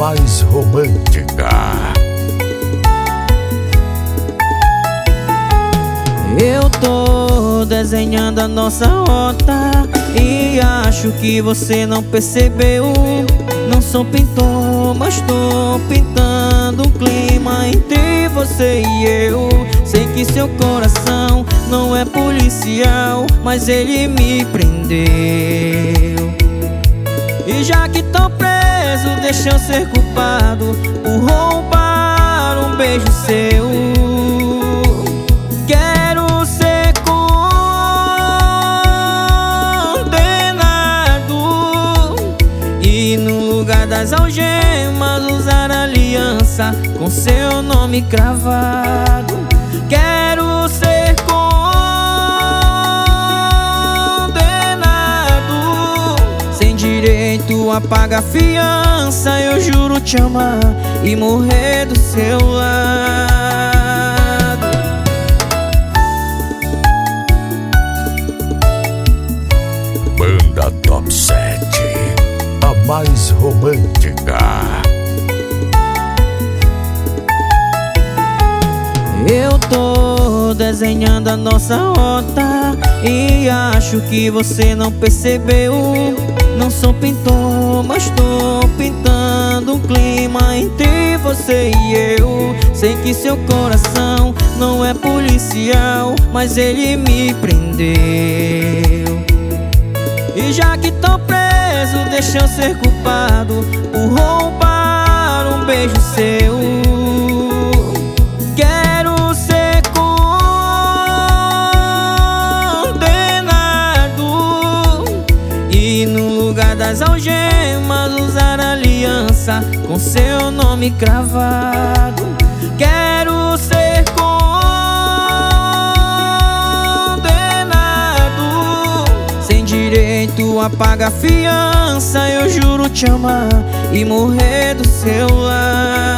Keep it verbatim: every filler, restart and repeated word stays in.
mais romântica. Eu tô desenhando a nossa rota e acho que você não percebeu. Não sou pintor, mas tô pintando um clima entre você e eu. Sei que seu coração não é policial, mas ele me prendeu. E já que tô preso, deixa eu ser culpado por roubar um beijo seu. Quero ser condenado e no lugar das algemas usar aliança com seu nome cravado. Quero ser condenado sem direito a pagar fiança. Eu juro te amar e morrer do seu lado. Banda Top sete, a mais romântica. Eu tô desenhando a nossa rota e acho que você não percebeu. Não sou pintor, mas tô pintando um clima entre você e eu. Sei que seu coração não é policial, mas ele me prendeu. E já que tô preso, deixa eu ser culpado por roubar um beijo seu. Quero ser condenado e no lugar das algemas usar aliança com seu nome cravado. Quero ser condenado sem direito a pagar fiança. Eu juro te amar e morrer do seu lado.